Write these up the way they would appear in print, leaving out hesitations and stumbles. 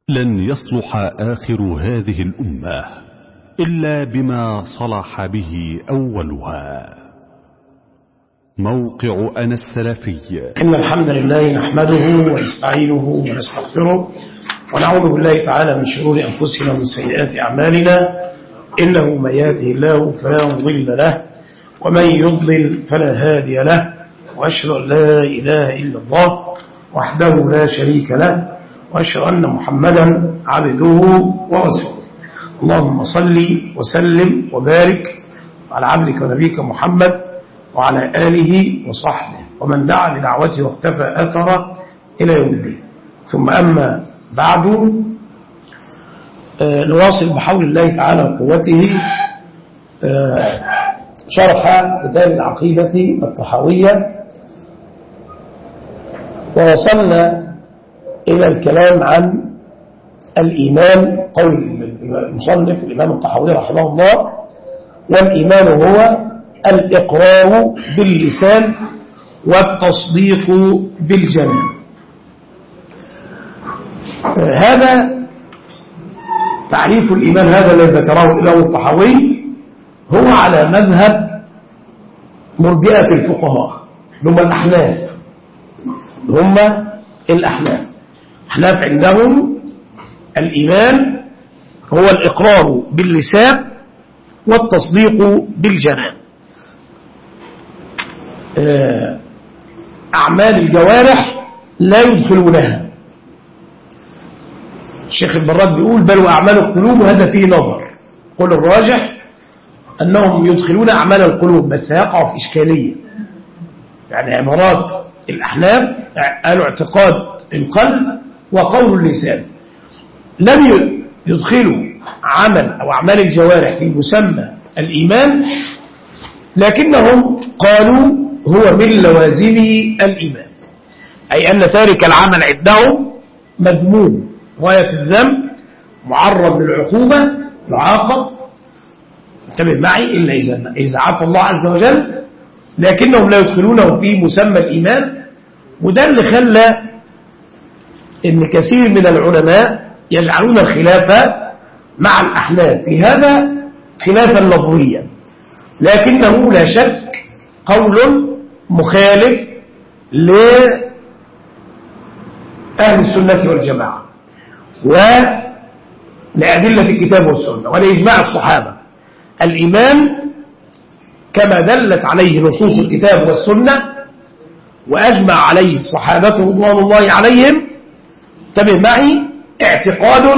لن يصلح آخر هذه الأمة إلا بما صلح به أولها. موقع أنا السلفي. إن الحمد لله نحمده ونستعينه ونستغفره ونعوذ بالله تعالى من شرور أنفسنا ومن سيئات أعمالنا، إنه من يهده الله فلا مضل له ومن يضلل فلا هادي له، وأشهد أن لا إله إلا الله وحده لا شريك له، وأشهد أن محمدا عبده ورسوله. اللهم صل وسلم وبارك على عبدك ونبيك محمد وعلى آله وصحبه ومن دعا بدعوته واختفى أثره إلى يوم الدين. ثم أما بعد، نواصل بحول الله تعالى وقوته شرح كتاب العقيدة الطحاوية، ووصلنا إلى الكلام عن الإيمان. قول المصنف الإمام الطحاوي رحمه الله: والإيمان هو الإقرار باللسان والتصديق بالجنان. هذا تعريف الإيمان، هذا الذي ذكره الإمام الطحاوي هو على مذهب مرجئة الفقهاء، هم الأحناف. الأحناف عندهم الإيمان هو الإقرار باللسان والتصديق بالجنان. أعمال الجوارح لا يدخلونها. الشيخ البراد بيقول: بل وأعمال القلوب، وهذا فيه نظر. قول الراجح أنهم يدخلون أعمال القلوب، بس يقع في إشكالية. يعني عبارات الأحناف قالوا اعتقاد القلب وقول اللسان، لم يدخلوا عمل أو أعمال الجوارح في مسمى الإيمان، لكنهم قالوا هو من لوازم الإيمان، أي أن تارك العمل عندهم مذموم غاية الذنب، معرض للعقوبة، يعاقب، انتبه معي، إلا إذا عفى الله عز وجل، لكنهم لا يدخلونه في مسمى الإيمان. وده اللي خلى إن كثير من العلماء يجعلون الخلاف مع الأحناف في هذا خلافا لفظيا، لكنه لا شك قول مخالف لأهل السنة والجماعة ولأدلة الكتاب والسنة ولإجماع الصحابة. الإيمان كما دلت عليه نصوص الكتاب والسنة وأجمع عليه الصحابة رضوان الله عليهم، انتبه معي، اعتقاد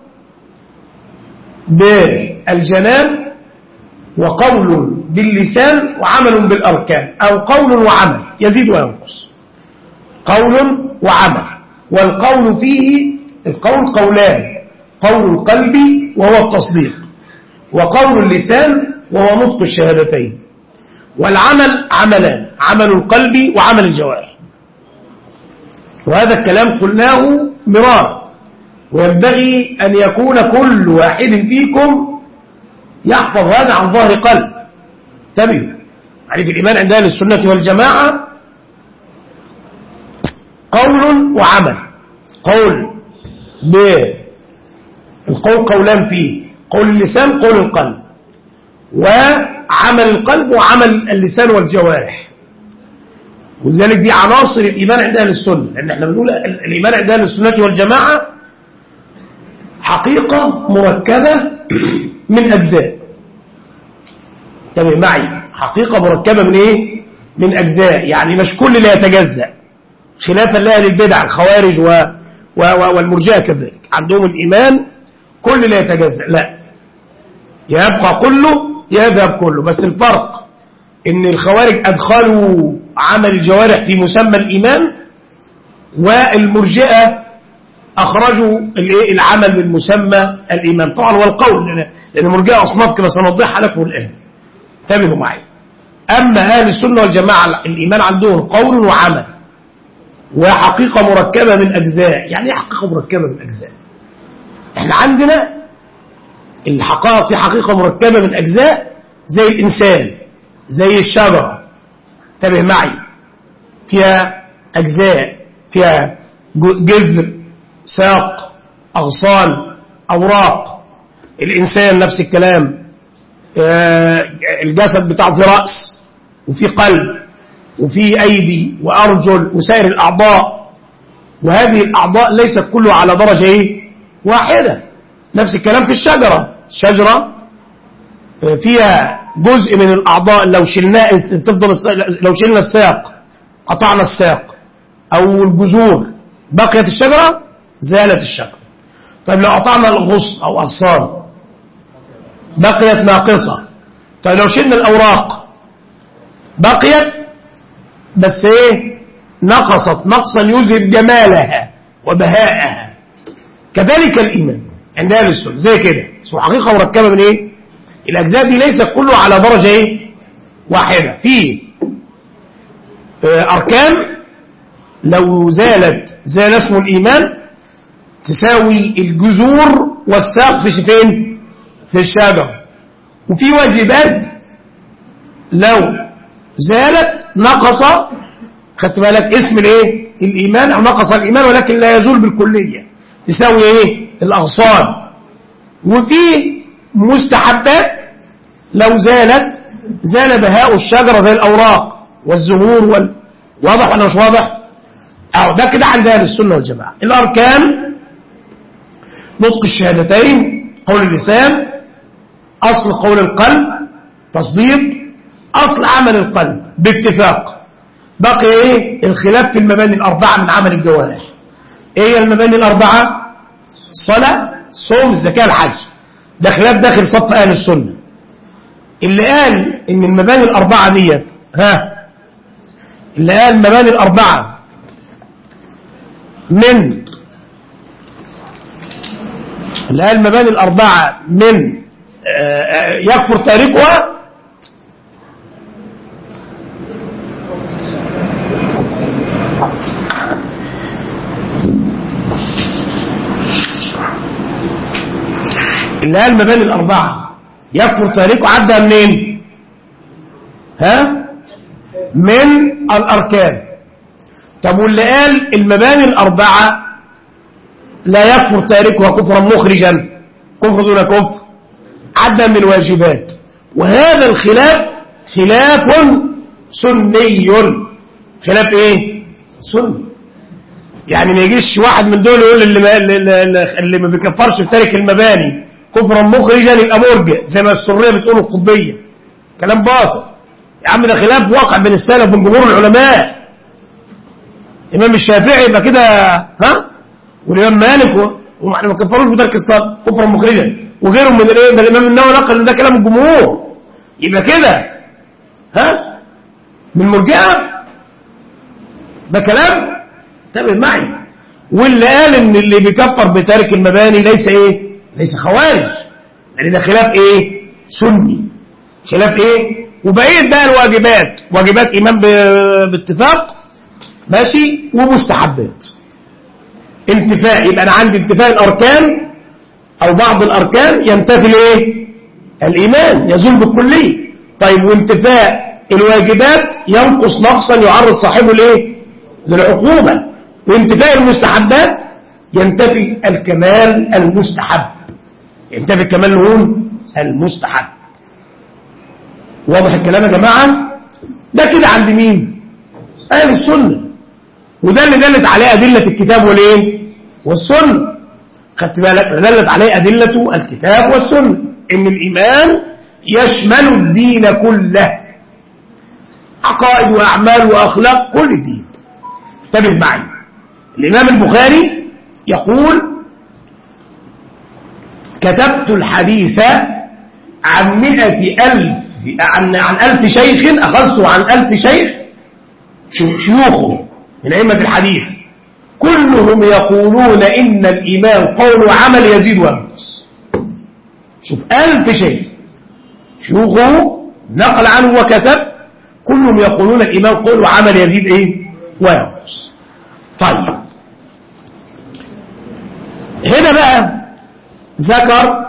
بالجنان وقول باللسان وعمل بالأركان، أو قول وعمل يزيد وينقص، قول وعمل. والقول فيه القول قولان: قول القلب وهو التصديق، وقول اللسان وهو نطق الشهادتين. والعمل عملان: عمل القلب وعمل الجوارح. وهذا الكلام قلناه مرارا، وينبغي أن يكون كل واحد فيكم يحفظ هذا عن ظهر قلب. انتبهوا، يعني في الإيمان عند أهل السنة والجماعة قول وعمل. القول قولان فيه: قول اللسان، قول القلب، وعمل القلب وعمل اللسان والجوارح. ولذلك دي عناصر الإيمان عند أهل السنة، لأن احنا بنقول الإيمان عند أهل السنة والجماعة حقيقة مركبة من أجزاء. انتبه معي، حقيقة مركبة من إيه؟ من أجزاء، يعني مش كل اللي يتجزأ، خلافا لأهل البدع الخوارج والمرجئة كذلك. عندهم الإيمان كل اللي يتجزأ، لا، يبقى كله يذهب كله. بس الفرق إن الخوارج أدخلوا عمل الجوارح في مسمى الإيمان، والمرجئة أخرجوا العمل من مسمى الإيمان. طبعا والقول، لأن المرجئة أصناف كما سنوضحها لكم الآن، انتبهوا معي. أما أهل السنة والجماعة الإيمان عندهم قول وعمل وحقيقة مركبة من أجزاء. يعني إيه حقيقة مركبة من أجزاء؟ إحنا عندنا الحقائق في حقيقة مركبة من أجزاء، زي الإنسان، زي الشجرة، انتبه معي، فيها أجزاء، فيها جذر، ساق، أغصان، أوراق. الإنسان نفس الكلام، الجسد بتاعه في رأس وفي قلب وفي أيدي وأرجل وسائر الأعضاء، وهذه الأعضاء ليست كله على درجة واحدة. نفس الكلام في الشجرة. الشجرة فيها جزء من الأعضاء لو شلنا لو شلنا الساق، قطعنا الساق أو الجذور، بقيت الشجرة، زالت الشجرة. طيب لو قطعنا الغصن أو أغصان بقيت ناقصة. طيب لو شلنا الأوراق بقيت بس نقصت نقصا يذهب جمالها وبهاءها. كذلك الإيمان عند أهل السنة زي كده، سوى حقيقة مركبة من الأجزاء دي، ليس كله على درجة واحدة. في أركان لو زال اسم الإيمان تساوي الجذور والساق في فين؟ في الشجر. وفي واجبات لو زالت نقص، خدت بالك، اسم الإيمان، أو نقص الإيمان ولكن لا يزول بالكلية، تساوي الأغصان. وفي مستحبات لو زالت زال بهاء الشجرة زي الأوراق والزهور واضح ولا مش واضح؟ ده كده عند أهل السنة والجماعة. الأركان نطق الشهادتين، قول اللسان، أصل قول القلب تصديق، أصل عمل القلب باتفاق. بقي الخلاف في المباني الأربعة من عمل الجوارح. إيه المباني الأربعة؟ الصلاة، الصوم، الزكاة، الحج. ده خلاف داخل صف أهل السنة. اللي قال إن المباني الأربعة ديت اللي قال المباني الأربعة من يكفر تاركها، اللي قال المباني الأربعة يكفر تاركه عدى منين؟ من الأركان. طب واللي قال المباني الأربعة لا يكفر تاركها كفرا مخرجا، كفر دون كفر، عدى من الواجبات. وهذا الخلاف خلاف سني. خلاف سني. يعني ما يجيش واحد من دول يقول اللي ما بيكفرش بتارك المباني كفرا مخرجا يبقى مرجئ زي ما السرية بتقول القطبية. كلام باطل يا عم، ده خلاف واقع بين السلف وبين جمهور العلماء. الإمام الشافعي يبقى كده والإمام مالك وما كفروش بترك الصلاة كفرا مخرجا، وغيرهم من ده الإمام النووي نقل ان ده كلام الجمهور. يبقى كده من مرجئة، ده كلام تابع معي. واللي قال ان اللي بيكفر بتارك المباني ليس خوارج، يعني ده خلاف سني، خلاف وبقيت بقى الواجبات، واجبات إيمان باتفاق ماشي، ومستحبات انتفاء. يبقى أنا عندي انتفاء الأركان أو بعض الأركان ينتفي الإيمان، يزول بالكلية. طيب وانتفاء الواجبات ينقص نقصا يعرض صاحبه للعقوبة. وانتفاء المستحبات ينتفي الكمال المستحب، ينتفي الكمال المستحب. واضح الكلام يا جماعة؟ ده كده عند مين؟ أهل السنة. وده اللي دلت عليه أدلة الكتاب والسنة. خدت بالك؟ دلت عليه أدلة الكتاب والسنة إن الإيمان يشمل الدين كله، عقائد وأعمال وأخلاق، كل الدين. انتبه معي. الإمام البخاري يقول: كتبت الحديث عن 100,000 عن 1000 شيخ، أخذته عن 1000 شيخ شيوخه من أئمة الحديث، كلهم يقولون إن الإيمان قول وعمل يزيد وينقص. شوف 1000 شيخ شيوخه نقل عنه وكتب، كلهم يقولون الإيمان قول وعمل يزيد وينقص. طيب هنا بقى ذكر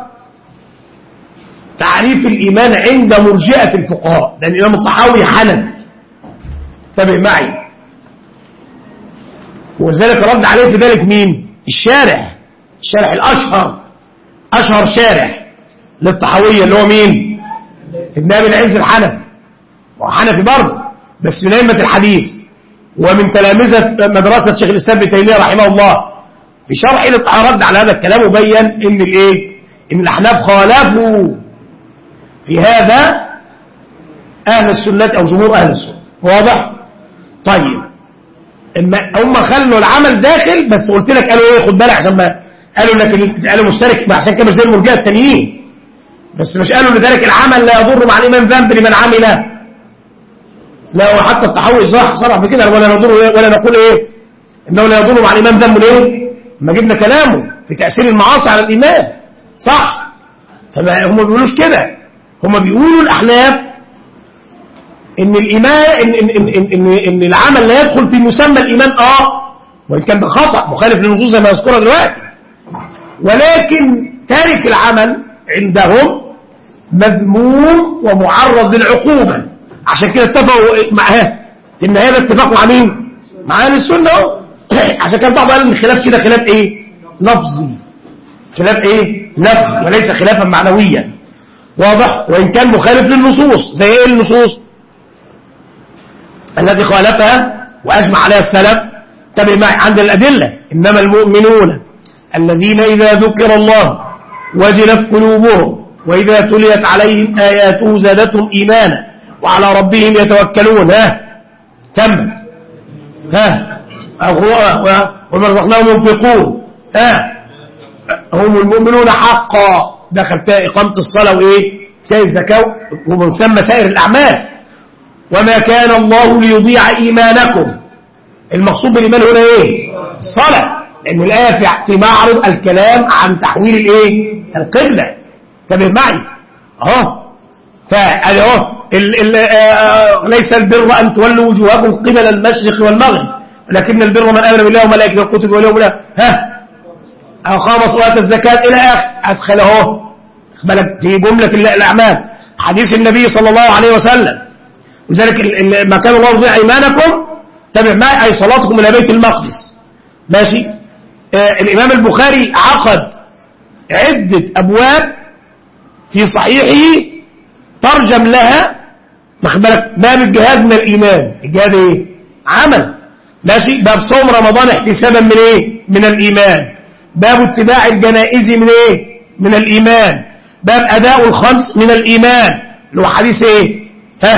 تعريف الإيمان عند مرجئة الفقهاء، لأن الإمام الطحاوي حنفي. انتبه معي. ولذلك رد عليه في ذلك مين؟ الشارح الشارح الأشهر، أشهر شارح للطحاوية اللي هو مين؟ ابن أبي العز الحنفي، وحنفي برضه بس من أئمة الحديث ومن تلامذة مدرسة شيخ الإسلام ابن تيمية رحمه الله. في شرحه للطحاوية رد على هذا الكلام وبين إن الإيه؟ إن الأحناف خالفوا في هذا أهل السنة أو جمهور أهل السنة. واضح؟ طيب هم خلوا العمل داخل، بس قلت لك قالوا ايه، خد بالك عشان ما قالوا انك قالوا مشترك، عشان كده مش زي المرجئه التانيين، بس مش قالوا لذلك العمل لا يضر مع الامام ذنب لمن عمله. لا، وحتى التحوي صرح بكده، ولا نضر ولا نقول ايه انه لا يضر مع الامام ذنب. ليه؟ ما جبنا كلامه في تاثير المعاصي على الامام، صح؟ فما هم ما بيقولوش كده، هم بيقولوا الاحناف ان الإيمان إن العمل لا يدخل في مسمى الإيمان، وإن كان ده خطأ مخالف للنصوص زي ما يذكرها دلوقتي، ولكن تارك العمل عندهم مذموم ومعرض للعقوبة. عشان كده اتفقوا معها ان هذا اتفاق مع مين؟ مع اهل السنة. عشان كده بعض قال ان الخلاف كده خلاف ايه؟ لفظي، خلاف ايه؟ لفظي وليس خلافا معنويا. واضح؟ وإن كان مخالف للنصوص. زي ايه النصوص الذي خالفها وأجمع عليها السلف؟ تبع معي عند الأدلة: إنما المؤمنون الذين إذا ذكر الله وجلت قلوبهم وإذا تليت عليهم آياته زادتهم إيمانا وعلى ربهم يتوكلون. كمل. وما رزقناهم ينفقون. هم المؤمنون حقا. دخل فيها إقامة الصلاة وإيه؟ فيها الزكاة ومسمى سائر الأعمال. وما كان الله ليضيع إيمانكم. المقصود بالإيمان هنا إيه؟ الصلاة، لأن الآية في معرض الكلام عن تحويل الإيه؟ القبلة. انتبه معي. ليس البر أن تولوا وجوهكم قبل المشرق والمغرب ولكن البر من آمن بالله وملائكته والكتب واليوم الآخر أقام صلاة الزكاة إلى آخر. أدخله بالك في جملة الأعمال حديث النبي صلى الله عليه وسلم. ولذلك ما كان الله يضيع إيمانكم تبع معي أي صلاتكم إلى بيت المقدس. ماشي. الإمام البخاري عقد عدة أبواب في صحيحه ترجم لها، واخد بالك، باب الجهاد من الإيمان. الجهاد إيه؟ عمل. ماشي. باب صوم رمضان احتسابا من إيه؟ من الإيمان. باب اتباع الجنائز من إيه؟ من الإيمان. باب أداء الخمس من الإيمان، اللي هو حديث إيه؟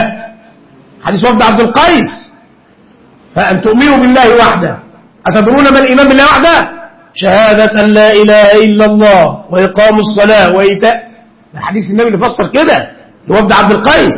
حديث وفد عبد القيس. فأن تؤمنوا بالله وحده. أتدرون ما الإيمان بالله وحده؟ شهادة أن لا إله إلا الله وإقام الصلاة وإيتاء. الحديث النبي اللي فسر كده لوفد عبد القيس،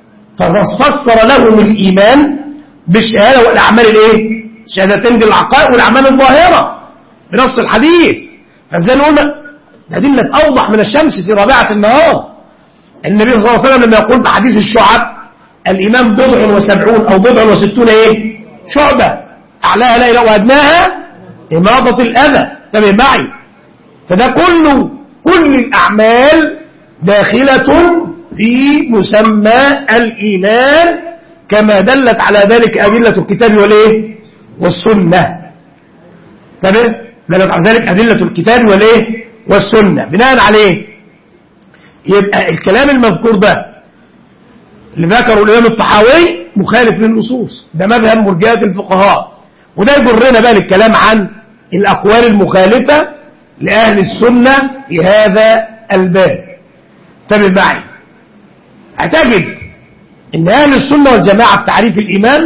ففسر لهم الإيمان بالشهادة والأعمال الإيه؟ الشهادتين دي العقائد والأعمال الظاهرة بنص الحديث. فازاي نقول الأدلة أوضح من الشمس في رابعة النهار. النبي صلى الله عليه وسلم لما يقول في حديث الشعب: الإيمان 70 أو 60 إيه؟ شعبة، أعلاها لا إله وأدناها إماطة الأذى. تبع معي. فده كل الأعمال داخلة في مسمى الإيمان كما دلت على ذلك أدلة الكتاب والإيه؟ والسنة. تبع دلت على ذلك أدلة الكتاب والإيه؟ والسنة. بناء عليه يبقى الكلام المذكور ده اللي ذكره الإمام الطحاوي مخالف للنصوص. ده مذهب مرجئة الفقهاء. وده يجرنا بقى للكلام عن الأقوال المخالفة لأهل السنة في هذا الباب. تابع معي. هتجد إن أهل السنة والجماعة في تعريف الإيمان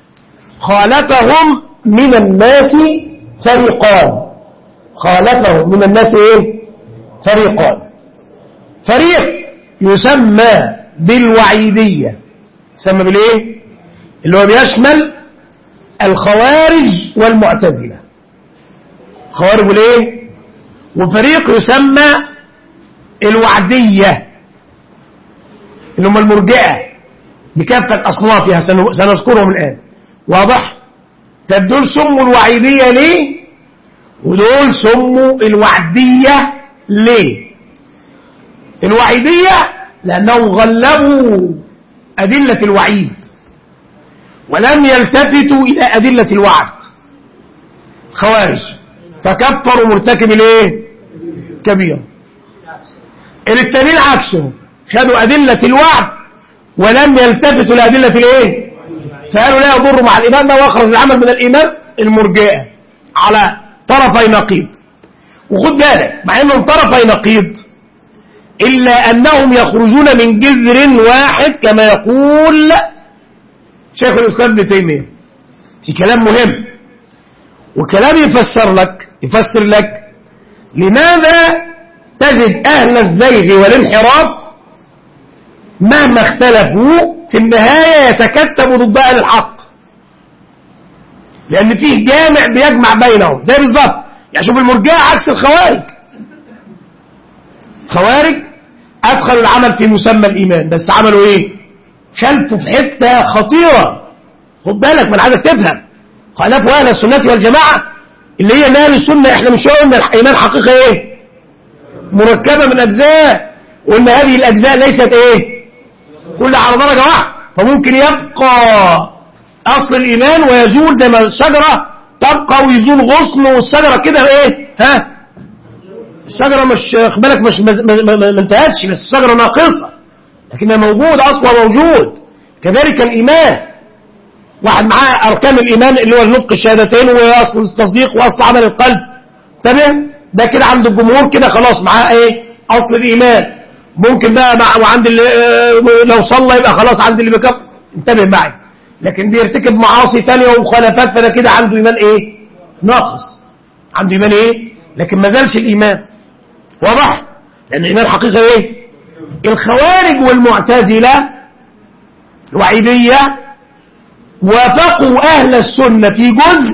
خالفهم من الناس فريقان. خالفهم من الناس إيه؟ فريقان. فريق يسمى بالوعيدية، يسمى بالإيه؟ اللي هو بيشمل الخوارج والمعتزلة. خوارج والإيه؟ وفريق يسمى الوعدية اللي هم المرجئة بكافة أصنافها سنذكرهم الآن. واضح؟ طب دول سموا الوعيدية ليه؟ ودول سموا الوعدية ليه؟ الوعيدية لأنهم غلبوا أدلة الوعيد ولم يلتفتوا إلى أدلة الوعد. خوارج فكفروا مرتكب الايه؟ كبيرة. التانيين عكسهم، خدوا أدلة الوعد ولم يلتفتوا لأدلة الايه؟ فقالوا لا يضر مع الإيمان ده، واخرج العمل من الإيمان المرجئة على طرفي نقيض. وخد بالك مع انهم طرفي نقيض إلا أنهم يخرجون من جذر واحد كما يقول شيخ الإسلام ابن تيمية في كلام مهم، وكلام يفسر لك لماذا تجد أهل الزيغ والانحراف مهما اختلفوا في النهاية يتكتبوا ضد أهل الحق، لأن فيه جامع بيجمع بينهم. زي بالظبط يعني شوف المرجئة عكس الخوارج. خوارج أدخلوا العمل في مسمى الإيمان، بس عملوا إيه؟ خلفوا في حتة خطيرة. خد بالك من عايزك تفهم، خالفوا أهل السنة والجماعة اللي هي أهل السنة. إحنا مش قلنا الإيمان حقيقة إيه؟ مركبة من أجزاء، وإن هذه الأجزاء ليست إيه؟ كل على درجة واحدة، فممكن يبقى أصل الإيمان ويزول زي ما الشجرة تبقى ويزول غصن، والشجرة كده إيه؟ ها؟ الشجرة مش بالك مش ما انتهتش، بس الشجرة ناقصة لكنها موجود، أصلها موجود. كذلك الإيمان، واحد معاه أركان الإيمان اللي هو النطق الشهادتين وأصل التصديق وأصل عمل القلب، تمام؟ ده كده عند الجمهور كده خلاص معاه إيه؟ أصل الإيمان. ممكن بقى وعند اللي لو صلى يبقى خلاص عند اللي بكفر، انتبه معي. لكن بيرتكب معاصي تانية ومخالفات، فده كده عنده إيمان إيه؟ ناقص، عنده إيمان إيه؟ لكن ما زالش الإيمان واضح، لأن الإيمان حقيقة إيه؟ الخوارج والمعتزلة الوعيدية وافقوا أهل السنة في جزء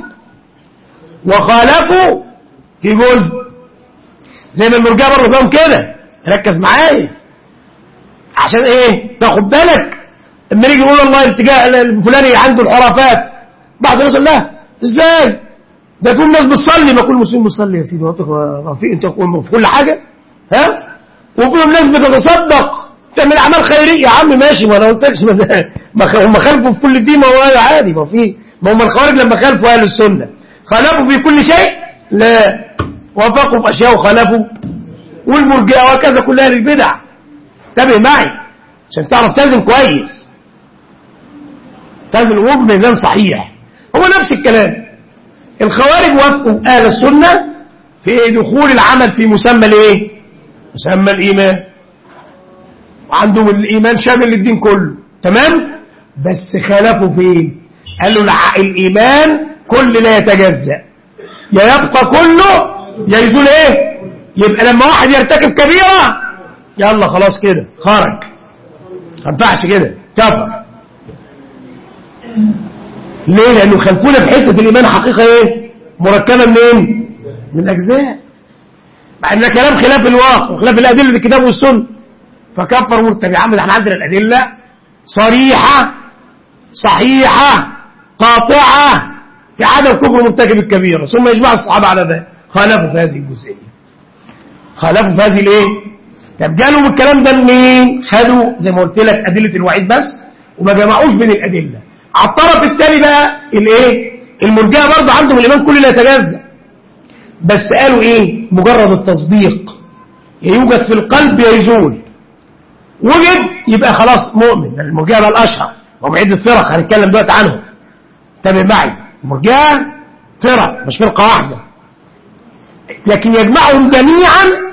وخالفوا في جزء، زي ما المرجئة برضه فيهم كده. ركز معايا عشان ايه تاخد بالك اما نيجي نقول الله الاتجاه الفلاني عنده الحرافات، بعض الناس يقول لا ازاي ده في ناس بتصلي، ما كل مسلم بيصلي يا سيدي، في انت في كل حاجه ها، وفي ناس بتتصدق تعمل اعمال خيريه يا عم ماشي، ما انا قلتلكش ما هم خالفوا في كل دين، ما هو عادي، ما هم الخوارج لما خالفوا اهل السنه خالفوا في كل شيء؟ لا، وافقوا في اشياء وخالفوا. والمرجئه وكذا كل اهل البدع. انتبه معي عشان تعرف تلزم كويس، تلزم الامور بميزان صحيح. هو نفس الكلام، الخوارج وافقوا اهل السنه في دخول العمل في مسمى الايه؟ مسمى الايمان، وعندهم الايمان شامل للدين كله، تمام؟ بس خالفوا فين؟ قالوا الايمان كل لا يتجزأ، يا يبقى كله يا يزول ايه؟ يبقى لما واحد يرتكب كبيرة يلا خلاص كده خرج، ما ينفعش كده كفر. ليه؟ لأنه خلفونا في حتة الإيمان حقيقة إيه؟ مركبة منين؟ من أجزاء، مع إن كلام خلاف الواقع وخلاف الأدلة الكتاب والسنة، فكفر مرتب. يا عم ده احنا عندنا الأدلة صريحة صحيحة قاطعة في عدم كفر مرتكب الكبيرة، ثم يجمع الصحابة على ذلك خالفوا في هذه الجزئية، خالفوا في هذه الايه؟ طب جالوا الكلام ده منين؟ خدوا زي ما قلت لك أدلة الوعيد بس وما جمعوش بين الأدلة. على الطرف الثاني بقى الايه؟ المرجئة برضه عندهم الإيمان كله لا يتجزأ، بس قالوا ايه؟ مجرد التصديق يوجد في القلب يزول، وجد يبقى خلاص مؤمن. المرجئة بقى الأشهر وهم عدة فرق هنتكلم دلوقتي عنهم، انتبه معي. المرجئة فرق مش فرقة واحدة، لكن يجمعهم جميعا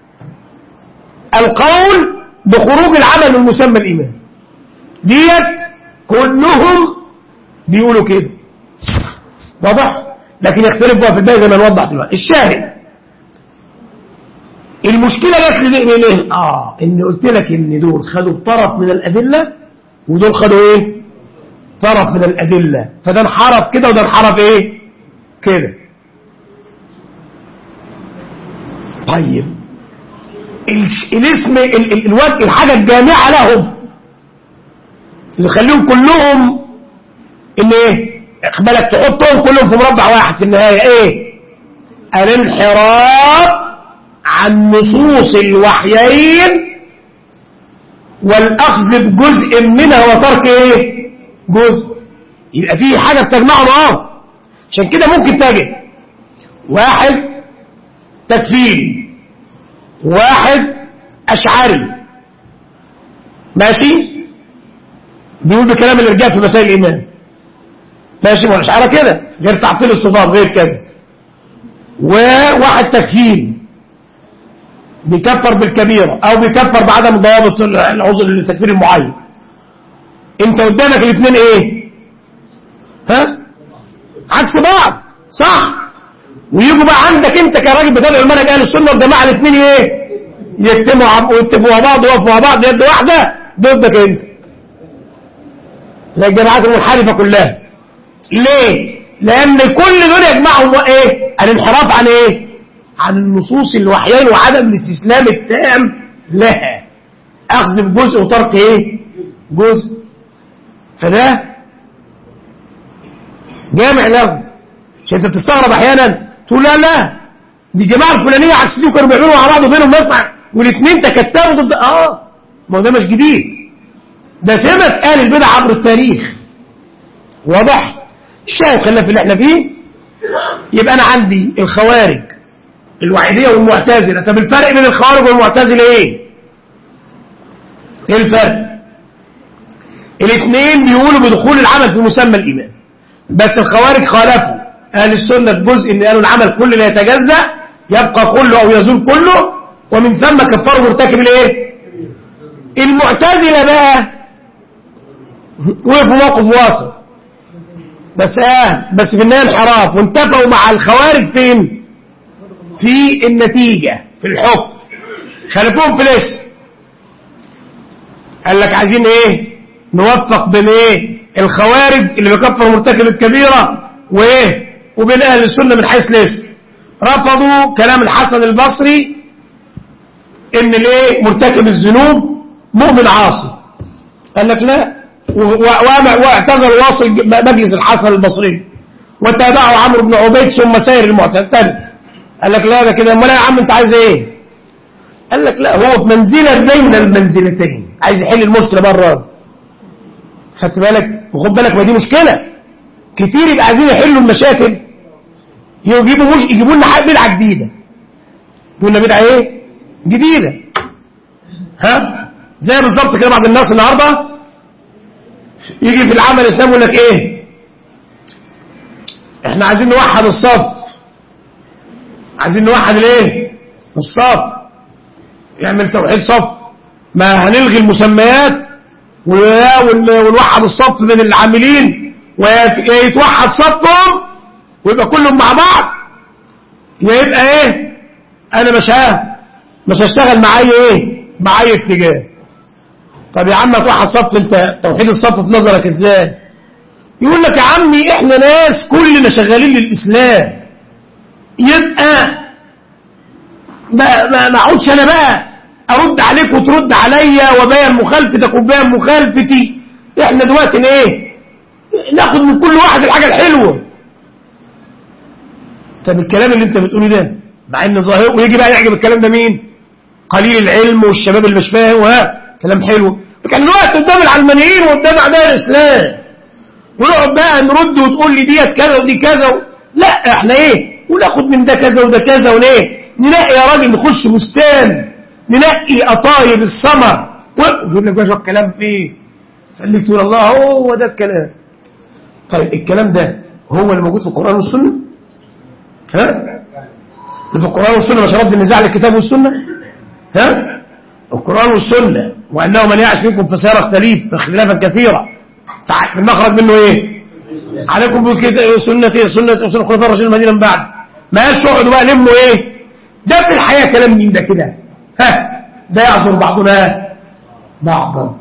القول بخروج العمل من مسمى الإيمان. ديت كلهم بيقولوا كده واضح، لكن يختلفوا في الباقي زي ما نوضح دلوقتي. الشاهد المشكلة جت ليه؟ ان قلت لك ان دول خدوا طرف من الأدلة ودول خدوا ايه؟ طرف من الأدلة، فده انحرف كده وده انحرف ايه؟ كده. طيب الاسم الحاجة الجامعة لهم اللي خليهم كلهم ان ايه؟ اقبلك تحطهم كلهم في مربع واحد في النهاية ايه؟ الانحراف عن نصوص الوحيين والأخذ بجزء منها وترك ايه؟ جزء. يبقى فيه حاجة بتجمعهم عشان كده ممكن تجد واحد تكفيري واحد أشعري ماشي بيقول بكلام الإرجاء في مسائل الإيمان ماشي، ما الأشعار كده غير تعطيل الصفات غير كذا. وواحد تكفير بيكفر بالكبيرة أو بيكفر بعدم ضوابط العذر للتكفير المعين. انت قدامك الاثنين ايه؟ ها؟ عكس بعض صح؟ ويجوا بقى عندك انت كراجل بتابع المنهج اهل السنه والجماعه الاثنين ايه؟ يتفقوا مع بعض ويقفوا مع بعض يد واحده ضدك انت. زي الجماعات المنحرفه كلها. ليه؟ لان كل دول يجمعهم ايه؟ الانحراف عن ايه؟ عن النصوص الوحيين وعدم الاستسلام التام لها. اخذ بجزء وترك ايه؟ جزء. فده جامع له. عشان انت بتستغرب احيانا تقول لا دي الجماعه الفلانيه عكس دي وكانوا بيعملوا مع بعض وبينهم مصنع والاثنين تكتلوا ضد ما هو ده مش جديد، ده سمة اهل البدع عبر التاريخ. واضح؟ الشاهد خلينا في اللي احنا فيه. يبقى انا عندي الخوارج الوعيديه والمعتزله. طب الفرق بين الخوارج والمعتزله ايه؟ ايه الفرق؟ الاثنين بيقولوا بدخول العمل في مسمى الايمان، بس الخوارج خالفوا اهل السنه في جزء ان قالوا العمل كله لا يتجزأ يبقى كله او يزول كله، ومن ثم كفروا مرتكب الايه؟ المعتزله بقى وقفوا موقف واصل بس في النهايه انحراف وانتفقوا مع الخوارج فين؟ في النتيجه في الحكم. خالفوهم في الاسم. قال لك عايزين ايه؟ نوفق بين ايه؟ الخوارج اللي بيكفروا مرتكب الكبيره وايه؟ وبين اهل السنه من حيث الاسم. رفضوا كلام الحسن البصري ان الايه؟ مرتكب الذنوب مؤمن عاصي. قال لك لا، واعتذر واصل مجلس الحسن البصري وتابعه عمرو بن عبيد ثم سائر المعتزله. قال لك لا ده كده، امال يا عم انت عايز ايه؟ قال لك لا، هو في منزله بين المنزلتين، عايز يحل المشكله بره. خدت بالك؟ وخد بالك ما دي مشكله كتير، يبقى عايزين يحلوا المشاكل يجيبوا لنا بدعه جديده. يقول لنا بدعه ايه؟ جديده. ها؟ زي بالظبط كده بعض الناس النهارده يجي في العمل الاسلامي يقول لك ايه؟ احنا عايزين نوحد الصف. عايزين نوحد الايه؟ الصف. يعمل توحيد صف. ما هنلغي المسميات ونوحد الصف بين العاملين ويتوحد صفهم ويبقى كلهم مع بعض، ويبقى ايه؟ انا مش هشتغل معايا ايه؟ معايا اتجاه. طب يا عم توحد صف، انت توحيد الصف في نظرك ازاي؟ يقول لك يا عمي احنا ناس كلنا شغالين للاسلام، يبقى ما اقعدش انا بقى ارد عليك وترد عليا وبيان مخالفتك وبيان مخالفتي. احنا دلوقتي ايه؟ ناخد من كل واحد الحاجه الحلوه. طب الكلام اللي انت بتقوله ده مع ان ظاهر، ويجي بقى يعجب الكلام ده مين؟ قليل العلم والشباب اللي مش فاهم. كلام حلو، لكن الوقت قدام العلمانيين وقدام اعداء الاسلام ونقعد بقى نرد وتقول لي ديت كذا ودي كذا لا احنا ايه؟ وناخد من ده كذا وده كذا وليه؟ ننقي يا راجل، نخش بستان ننقي قطايب الثمر. ويقول لك بقى الكلام فيه، خليك تقول الله هو ده الكلام. طيب الكلام ده هو اللي موجود في القرآن والسنة؟ ها؟ اللي في القرآن والسنة مش رد النزاع للكتاب والسنة؟ ها؟ القرآن والسنة، وأنه من يعش منكم فسيرى اختلافا كثيرا، المخرج منه ايه؟ عليكم سنة الخلفاء الراشدين المهديين من بعد. ما قالش اقعدوا بقى لموا ايه؟ ده في الحياة كلام مين ده كده؟ ها؟ ده يعذر بعضنا بعضا،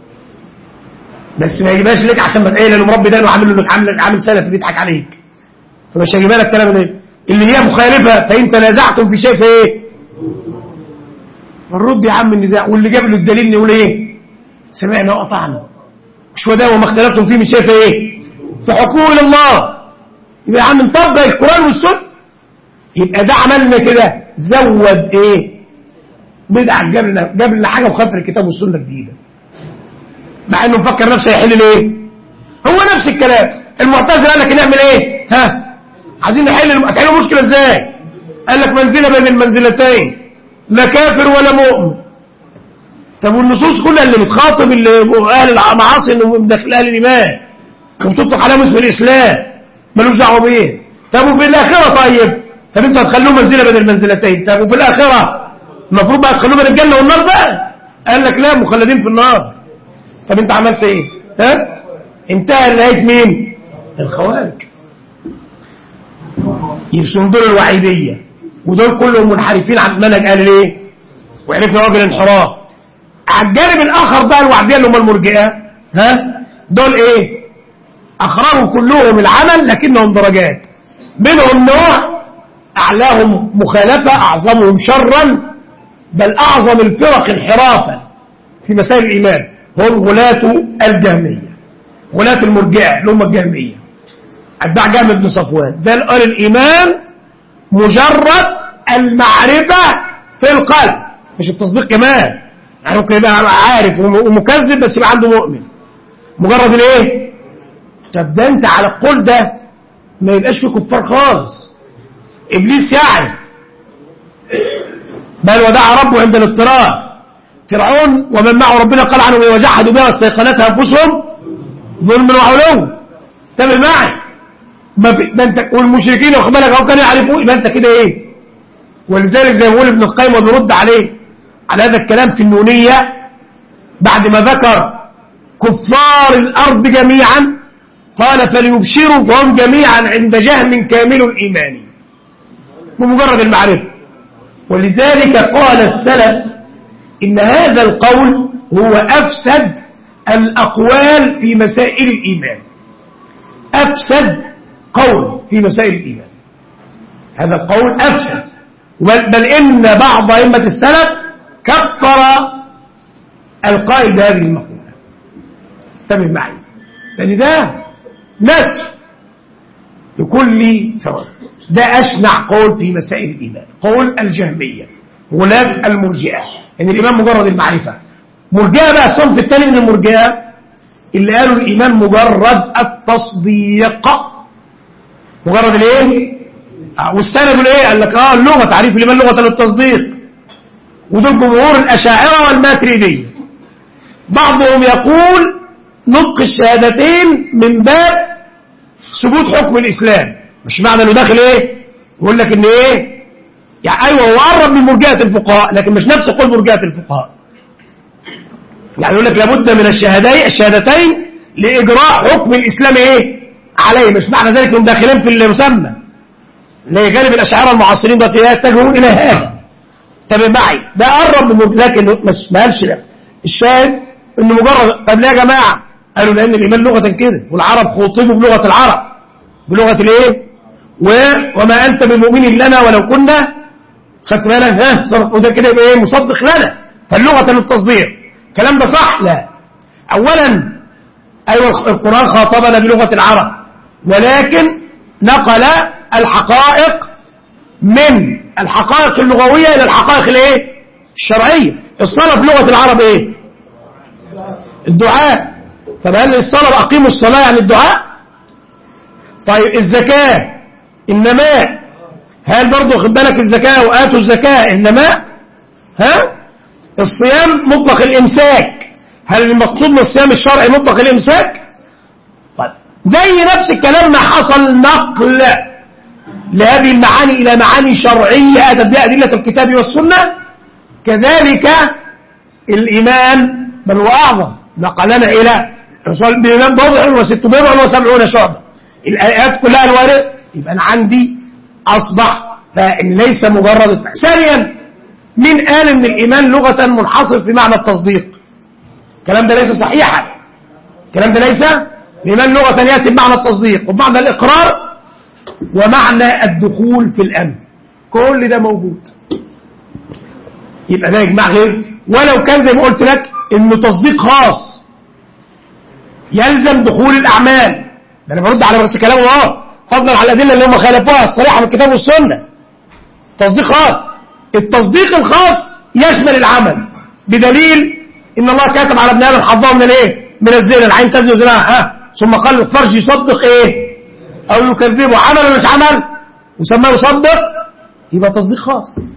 بس ما يجيبهاش لك عشان ما تقول له مربي ده وعامل له عامل سلف بيضحك عليك، فمش هيجيبها لك كلام ايه؟ اللي هي مخالفه. فان تنازعتم في شيء فايه؟ الرد يا عم النزاع. واللي جاب له الدليل يقول ايه؟ سمعنا وقطعنا. مش هو ده وما اختلفتم فيه من شيء فايه؟ فحكمه الى الله. يبقى يا عم نطبق القران والسنه. يبقى ده عملنا كده زود ايه؟ بدعه، جاب لنا حاجه مخالفه الكتاب والسنه جديده، مع انه مفكر نفسه يحل ليه؟ هو نفس الكلام. المعتزله قال لك نعمل ايه؟ عايزين نحل المشكله ازاي؟ قال لك منزله بين المنزلتين، لا كافر ولا مؤمن. طب والنصوص كلها اللي بتخاطب اهل المعاصي انهم داخل اهل الايمان وبتطلق عليهم اسم الاسلام ملوش دعوه بيه. طب وفي الاخره طيب، طب انتوا هتخلوهم منزله بدل منزلتين، طب وفي الاخره المفروض بقى تخلوهم من الجنه والنار بقى. قال لك لا، مخلدين في النار. طب انت عملت ايه؟ ها؟ انتهى نهايه مين؟ الخوارج. يبقوا دول الوعيديه، ودول كلهم منحرفين عن منهج اهل الايه؟ وعرفنا وجه الانحراف. على الجانب الاخر بقى الوعديه اللي هم المرجئه، ها؟ دول ايه؟ اخرجوا كلهم العمل لكنهم درجات. منهم نوع اعلاهم مخالفه، اعظمهم شرا، بل اعظم الفرق انحرافا في مسائل الايمان هم غلاة الجهميه، غلاة المرجئه اللي هم الجهميه، اتباع جهم بن صفوان. ده قال الايمان مجرد المعرفه في القلب، مش التصديق كمان. يعني ممكن يبقى عارف ومكذب بس يبقى عنده مؤمن، مجرد الايه؟ طب ده انت على القول ده ما يبقاش في كفار خالص. ابليس يعرف، بل ودع ربه عند الاضطرار. فرعون ومن معه ربنا قال عنه وجحدوا بها واستيقنتها انفسهم ظلما وعلوا. تمام معي؟ ما انت والمشركين واخد بالك اهو كانوا يعرفوه، يبقى انت كده ايه؟ ولذلك زي ما بيقول ابن القيم وبيرد عليه على هذا الكلام في النونيه بعد ما ذكر كفار الارض جميعا قال فليبشروا فهم جميعا عند جهم كامل الايمان بمجرد المعرفه. ولذلك قال السلف إن هذا القول هو أفسد الأقوال في مسائل الإيمان، أفسد قول في مسائل الإيمان، هذا القول أفسد. بل إن بعض أئمة السلف كفر القائل بهذه المقولة. انتبه معي، لأن ده نسف لكل ثواب. ده أشنع قول في مسائل الإيمان، قول الجهمية غلاة المرجئة، إن الإيمان مجرد المعرفة. مرجئة بقى الصنف الثاني من المرجئة اللي قالوا الإيمان مجرد التصديق، مجرد الإيه؟ والسنة دول إيه؟ قال لك اللغة، تعريف الإيمان لغة للتصديق. ودول جمهور الأشاعرة والماتريدية. بعضهم يقول نطق الشهادتين من باب ثبوت حكم الإسلام، مش معنى انه داخل ايه؟ يقول لك ان ايه؟ يعني ايوه هو قرب من مرجئة الفقهاء لكن مش نفس قول مرجئة الفقهاء. يعني يقول لك لابد من الشهادتين لاجراء حكم الاسلام ايه؟ عليه، مش معنى ذلك انهم داخلين في المسمى. اللي غالب الاشاعره المعاصرين ده يتجهون الى هذا. تمام معي؟ ده قرب من مرجئة لكن ما قالش لا. الشاهد انه مجرد. طب ليه يا جماعه؟ قالوا لان الايمان لغه كده، والعرب خاطبوا بلغه العرب، بلغة الايه؟ وما انت بمؤمن لنا ولو كنا، خدت بالك؟ وده كده يبقى ايه؟ مصدق لنا، فاللغة للتصديق. الكلام ده صح؟ لا. اولا ايوه القرآن خاطبنا بلغة العرب، ولكن نقل الحقائق من الحقائق اللغوية الى الحقائق الايه؟ الشرعية. الصلاة بلغة العرب ايه؟ الدعاء. طب هل الصلاة اقيموا الصلاة يعني الدعاء؟ طيب الزكاة النماء، هل برضو خد بالك الزكاة وآتوا الزكاة النماء؟ ها؟ الصيام مطلق الإمساك، هل المقصود من الصيام الشرعي مطلق الإمساك؟ طيب زي نفس الكلام ما حصل نقل لهذه المعاني إلى معاني شرعية أتت بها أدلة الكتاب والسنة، كذلك الإيمان بل هو أعظم، نقلنا إلى الإيمان بضع و670 شعبة، الآيات كلها الوارد. يبقى أنا عندي أصبح فإن ليس مجرد. ثانيا، من قال إن الإيمان لغة منحصر في معنى التصديق؟ الكلام ده ليس صحيحا. الكلام ده ليس. الإيمان لغة يأتي بمعنى التصديق وبمعنى الإقرار ومعنى الدخول في الأمن، كل ده موجود. يبقى ده يجمع غير، ولو كان زي ما قلت لك إنه تصديق خاص يلزم دخول الأعمال. ده أنا برد على بس كلامه فضلا على الأدلة اللي هم خالفوها الصريحة من الكتاب والسنة. تصديق خاص. التصديق الخاص يشمل العمل، بدليل إن الله كاتب على ابن آدم حظه من الايه؟ من الزنا، العين تزني زناها، ثم قال الفرج يصدق ايه؟ أو يكذبه، عمل ولا مش عمل؟ وسماه يصدق، يبقى تصديق خاص.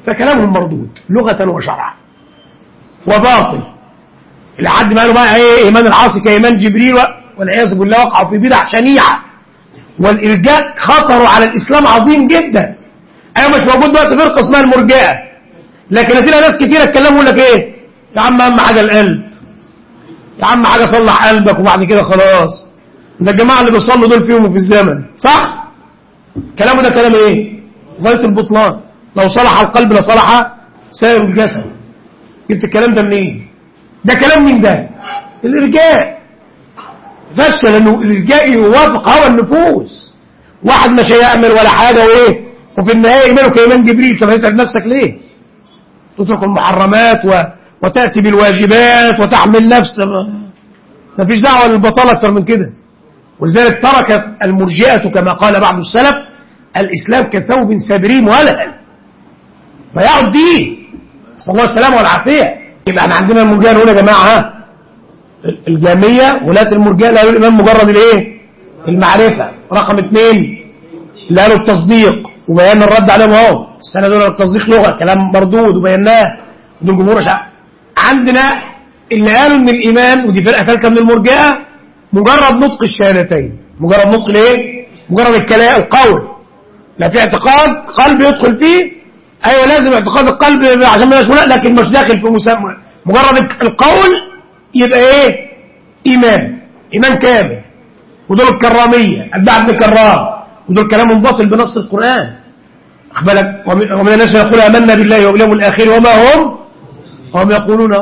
فكلامهم مردود لغة وشرعا وباطل. اللي حد ما قالوا بقى ايه ايمان العاصي كايمان جبريل والعياذ بالله وقعوا في بدع شنيعه، والارجاء خطروا على الاسلام عظيم جدا. ايوه مش موجود دلوقتي فرقه اسمها المرجئه، لكن هتلاقي ناس كتير اتكلموا يقول لك ايه يا عم اهم حاجه القلب، يا عم حاجه صلح قلبك وبعد كده خلاص. ده الجماعه اللي بيصلوا دول فيهم وفي الزمن صح؟ كلامه ده كلام ايه؟ غايه البطلان. لو صلح القلب لصلح سائر الجسد. جبت الكلام ده منين؟ ده كلام من ده الارجاء. فشل انه الارجاء يوافق هوى النفوس. واحد مش هيعمل ولا حاجه وايه وفي النهايه ايمانه كايمان جبريل. طب هتتعب نفسك ليه؟ تترك المحرمات وتاتي بالواجبات وتحمل نفسك. ما فيش دعوه للبطاله اكتر من كده. ولذلك تركت المرجئه كما قال بعض السلف الاسلام كثوب سابرين مهلهل. ضيعوا الدين صلى الله السلامه والعافيه. يبقى احنا عندنا المرجئه هنا يا جماعه الجاميه ولاة المرجئه اللي قالوا الإيمان مجرد الايه؟ المعرفة. رقم 2 اللي قالوا التصديق وبينا الرد عليهم اهو. السنة دول التصديق لغة كلام مردود وبيناه دول جمهور عندنا اللي قالوا ان الإيمان ودي فرقة ثالثة من المرجئة مجرد نطق الشهادتين. مجرد نطق الايه؟ مجرد الكلام القول. لا في اعتقاد قلب يدخل فيه. ايوه لازم اعتقاد القلب عشان ما يشمل لكن مش داخل في مسمى. مجرد القول يبقى ايه؟ ايمان كامل. ودول الكراميه اتباع ابن كرام ودول كلام منفصل بنص القران. اخبرك ومن الناس يقول امنا بالله واليوم الاخر وما هم يقولون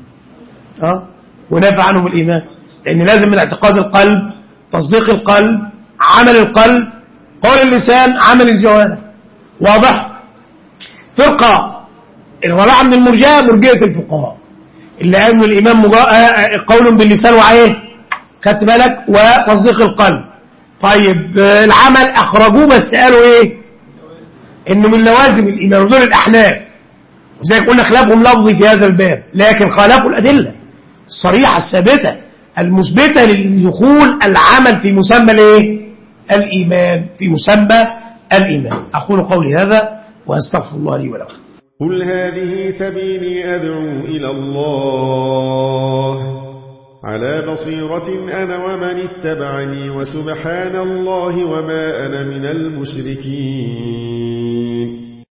ونافع عنهم الايمان. لان لازم من اعتقاد القلب تصديق القلب عمل القلب قول اللسان عمل الجوارح. واضح؟ فرقه الرابعه من المرجئه مرجئه الفقهاء اللي قالوا الإيمان قول باللسان وعيه خدت بالك وتصديق القلب. طيب العمل أخرجوه بس قالوا إيه؟ إنه من لوازم الإيمان. ودول الأحناف وزي قلنا خلافهم لفظي في هذا الباب لكن خالفوا الأدلة الصريحة الثابتة المثبتة لدخول العمل في مسمى الإيه؟ الإيمان. في مسمى الإيمان. أقول قولي هذا وأستغفر الله لي ولكم. قل هذه سبيلي أدعو إلى الله على بصيرة أنا ومن اتبعني وسبحان الله وما أنا من المشركين.